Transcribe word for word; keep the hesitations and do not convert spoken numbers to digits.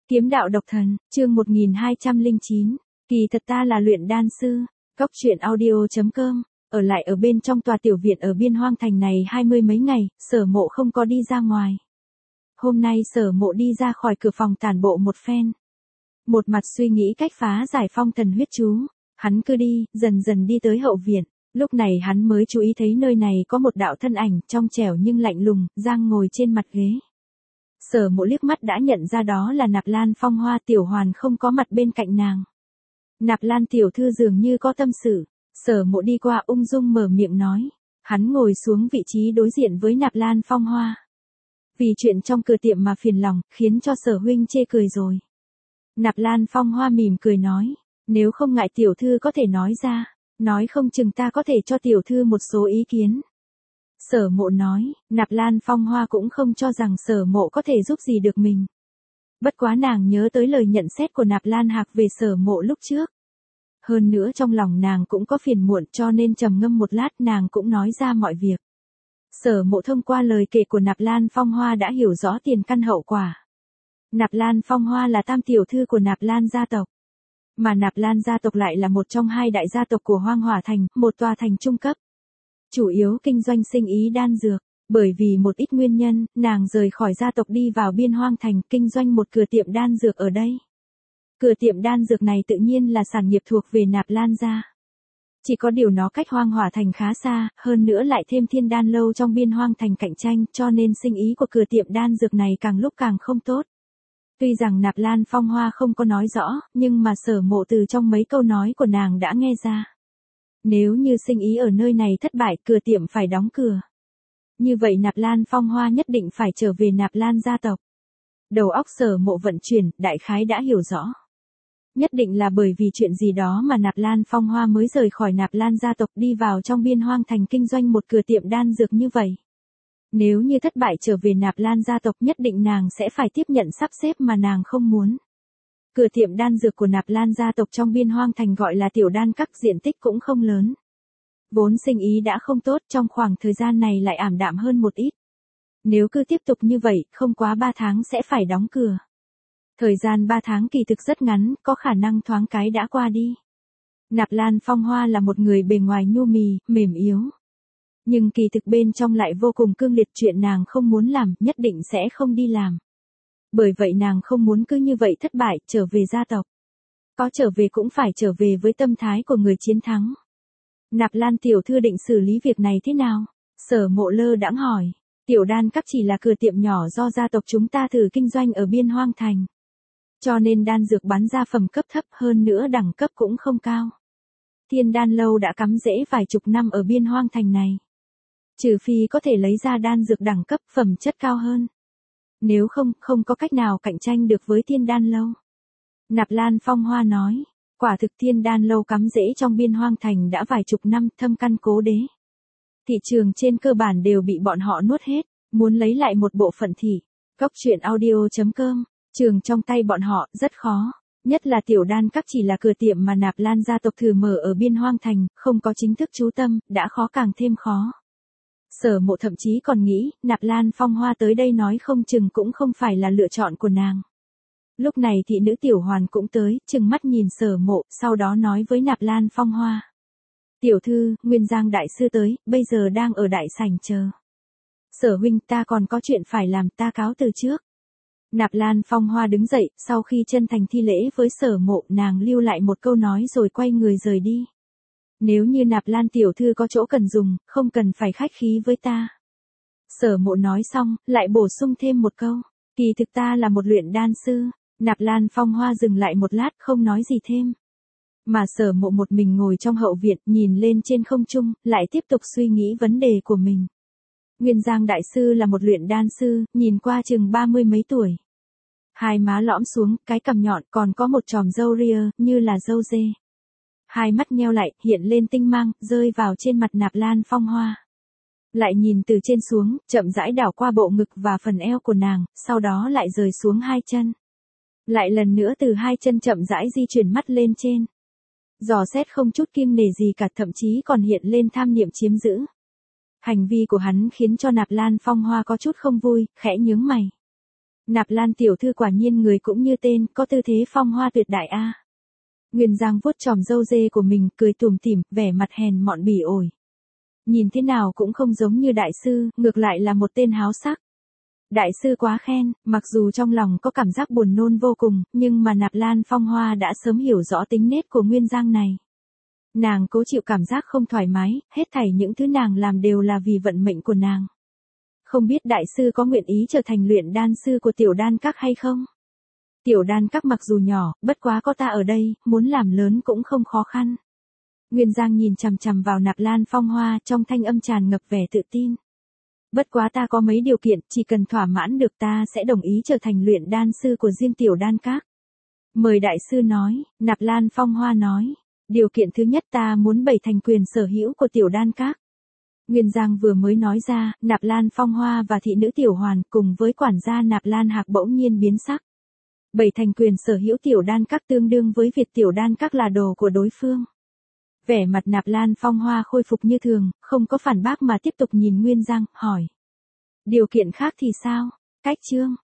Kiếm đạo độc thần, chương một nghìn hai trăm lẻ chín, kỳ thật ta là luyện đan sư, Cốc truyện audio chấm com, ở lại ở bên trong tòa tiểu viện ở biên hoang thành này hai mươi mấy ngày, Sở Mộ không có đi ra ngoài. Hôm nay Sở Mộ đi ra khỏi cửa phòng tản bộ một phen. Một mặt suy nghĩ cách phá giải phong thần huyết chú, hắn cứ đi, dần dần đi tới hậu viện, lúc này hắn mới chú ý thấy nơi này có một đạo thân ảnh trong trẻo nhưng lạnh lùng, đang ngồi trên mặt ghế. Sở Mộ liếc mắt đã nhận ra đó là Nạp Lan Phong Hoa. Tiểu Hoàn không có mặt bên cạnh nàng. Nạp Lan tiểu thư dường như có tâm sự, Sở Mộ đi qua ung dung mở miệng nói. Hắn ngồi xuống vị trí đối diện với Nạp Lan Phong Hoa. Vì chuyện trong cửa tiệm mà phiền lòng, khiến cho Sở huynh chê cười rồi. Nạp Lan Phong Hoa mỉm cười nói, nếu không ngại tiểu thư có thể nói ra, nói không chừng ta có thể cho tiểu thư một số ý kiến. Sở Mộ nói, Nạp Lan Phong Hoa cũng không cho rằng Sở Mộ có thể giúp gì được mình. Bất quá nàng nhớ tới lời nhận xét của Nạp Lan Hạc về Sở Mộ lúc trước. Hơn nữa trong lòng nàng cũng có phiền muộn, cho nên trầm ngâm một lát nàng cũng nói ra mọi việc. Sở Mộ thông qua lời kể của Nạp Lan Phong Hoa đã hiểu rõ tiền căn hậu quả. Nạp Lan Phong Hoa là tam tiểu thư của Nạp Lan gia tộc. Mà Nạp Lan gia tộc lại là một trong hai đại gia tộc của Hoang Hỏa Thành, một tòa thành trung cấp. Chủ yếu kinh doanh sinh ý đan dược, bởi vì một ít nguyên nhân, nàng rời khỏi gia tộc đi vào biên hoang thành kinh doanh một cửa tiệm đan dược ở đây. Cửa tiệm đan dược này tự nhiên là sản nghiệp thuộc về Nạp Lan gia. Chỉ có điều nó cách Hoang Hỏa Thành khá xa, hơn nữa lại thêm Thiên Đan lâu trong biên hoang thành cạnh tranh, cho nên sinh ý của cửa tiệm đan dược này càng lúc càng không tốt. Tuy rằng Nạp Lan Phong Hoa không có nói rõ, nhưng mà Sở Mộ từ trong mấy câu nói của nàng đã nghe ra. Nếu như sinh ý ở nơi này thất bại, cửa tiệm phải đóng cửa. Như vậy Nạp Lan Phong Hoa nhất định phải trở về Nạp Lan gia tộc. Đầu óc Sở Mộ vận chuyển, đại khái đã hiểu rõ. Nhất định là bởi vì chuyện gì đó mà Nạp Lan Phong Hoa mới rời khỏi Nạp Lan gia tộc đi vào trong biên hoang thành kinh doanh một cửa tiệm đan dược như vậy. Nếu như thất bại trở về Nạp Lan gia tộc nhất định nàng sẽ phải tiếp nhận sắp xếp mà nàng không muốn. Cửa tiệm đan dược của Nạp Lan gia tộc trong biên hoang thành gọi là tiểu đan các, diện tích cũng không lớn. Vốn sinh ý đã không tốt, trong khoảng thời gian này lại ảm đạm hơn một ít. Nếu cứ tiếp tục như vậy, không quá ba tháng sẽ phải đóng cửa. Thời gian ba tháng kỳ thực rất ngắn, có khả năng thoáng cái đã qua đi. Nạp Lan Phong Hoa là một người bề ngoài nhu mì, mềm yếu. Nhưng kỳ thực bên trong lại vô cùng cương liệt, chuyện nàng không muốn làm, nhất định sẽ không đi làm. Bởi vậy nàng không muốn cứ như vậy thất bại, trở về gia tộc. Có trở về cũng phải trở về với tâm thái của người chiến thắng. Nạp Lan tiểu thư định xử lý việc này thế nào? Sở Mộ lơ đãng hỏi. Tiểu đan các chỉ là cửa tiệm nhỏ do gia tộc chúng ta thử kinh doanh ở biên hoang thành. Cho nên đan dược bán ra phẩm cấp thấp, hơn nữa đẳng cấp cũng không cao. Thiên Đan lâu đã cắm rễ vài chục năm ở biên hoang thành này. Trừ phi có thể lấy ra đan dược đẳng cấp phẩm chất cao hơn. Nếu không, không có cách nào cạnh tranh được với Thiên Đan lâu. Nạp Lan Phong Hoa nói, quả thực Thiên Đan lâu cắm rễ trong biên hoang thành đã vài chục năm, thâm căn cố đế. Thị trường trên cơ bản đều bị bọn họ nuốt hết, muốn lấy lại một bộ phận thì, Cốc truyện audio chấm com, trường trong tay bọn họ rất khó. Nhất là tiểu đan các chỉ là cửa tiệm mà Nạp Lan gia tộc thử mở ở biên hoang thành, không có chính thức chú tâm, đã khó càng thêm khó. Sở Mộ thậm chí còn nghĩ, Nạp Lan Phong Hoa tới đây nói không chừng cũng không phải là lựa chọn của nàng. Lúc này thị nữ Tiểu Hoàn cũng tới, chừng mắt nhìn Sở Mộ, sau đó nói với Nạp Lan Phong Hoa. Tiểu thư, Nguyên Giang đại sư tới, bây giờ đang ở đại sảnh chờ. Sở huynh, ta còn có chuyện phải làm, ta cáo từ trước. Nạp Lan Phong Hoa đứng dậy, sau khi chân thành thi lễ với Sở Mộ, nàng lưu lại một câu nói rồi quay người rời đi. Nếu như Nạp Lan tiểu thư có chỗ cần dùng, không cần phải khách khí với ta. Sở Mộ nói xong, lại bổ sung thêm một câu. Kỳ thực ta là một luyện đan sư. Nạp Lan Phong Hoa dừng lại một lát không nói gì thêm. Mà Sở Mộ một mình ngồi trong hậu viện, nhìn lên trên không trung, lại tiếp tục suy nghĩ vấn đề của mình. Nguyên Giang đại sư là một luyện đan sư, nhìn qua chừng ba mươi mấy tuổi. Hai má lõm xuống, cái cằm nhọn, còn có một chòm râu ria, như là râu dê. Hai mắt nheo lại, hiện lên tinh mang, rơi vào trên mặt Nạp Lan Phong Hoa. Lại nhìn từ trên xuống, chậm rãi đảo qua bộ ngực và phần eo của nàng, sau đó lại rời xuống hai chân. Lại lần nữa từ hai chân chậm rãi di chuyển mắt lên trên. Dò xét không chút kiêng nể gì cả, thậm chí còn hiện lên tham niệm chiếm giữ. Hành vi của hắn khiến cho Nạp Lan Phong Hoa có chút không vui, khẽ nhướng mày. Nạp Lan tiểu thư quả nhiên người cũng như tên, có tư thế phong hoa tuyệt đại a. Nguyên Giang vuốt chòm râu dê của mình, cười tủm tỉm, vẻ mặt hèn mọn bỉ ổi. Nhìn thế nào cũng không giống như đại sư, ngược lại là một tên háo sắc. Đại sư quá khen, mặc dù trong lòng có cảm giác buồn nôn vô cùng, nhưng mà Nạp Lan Phong Hoa đã sớm hiểu rõ tính nết của Nguyên Giang này. Nàng cố chịu cảm giác không thoải mái, hết thảy những thứ nàng làm đều là vì vận mệnh của nàng. Không biết đại sư có nguyện ý trở thành luyện đan sư của tiểu đan các hay không? Tiểu đan các mặc dù nhỏ, bất quá có ta ở đây, muốn làm lớn cũng không khó khăn. Nguyên Giang nhìn chằm chằm vào Nạp Lan Phong Hoa, trong thanh âm tràn ngập vẻ tự tin. Bất quá ta có mấy điều kiện, chỉ cần thỏa mãn được ta sẽ đồng ý trở thành luyện đan sư của riêng tiểu đan các. Mời đại sư nói, Nạp Lan Phong Hoa nói. Điều kiện thứ nhất, ta muốn bày thành quyền sở hữu của tiểu đan các. Nguyên Giang vừa mới nói ra, Nạp Lan Phong Hoa và thị nữ Tiểu Hoàn cùng với quản gia Nạp Lan Hạc bỗng nhiên biến sắc. Bày thành quyền sở hữu tiểu đan các tương đương với việc tiểu đan các là đồ của đối phương. Vẻ mặt Nạp Lan Phong Hoa khôi phục như thường, không có phản bác mà tiếp tục nhìn Nguyên Giang, hỏi. Điều kiện khác thì sao? Cách chương.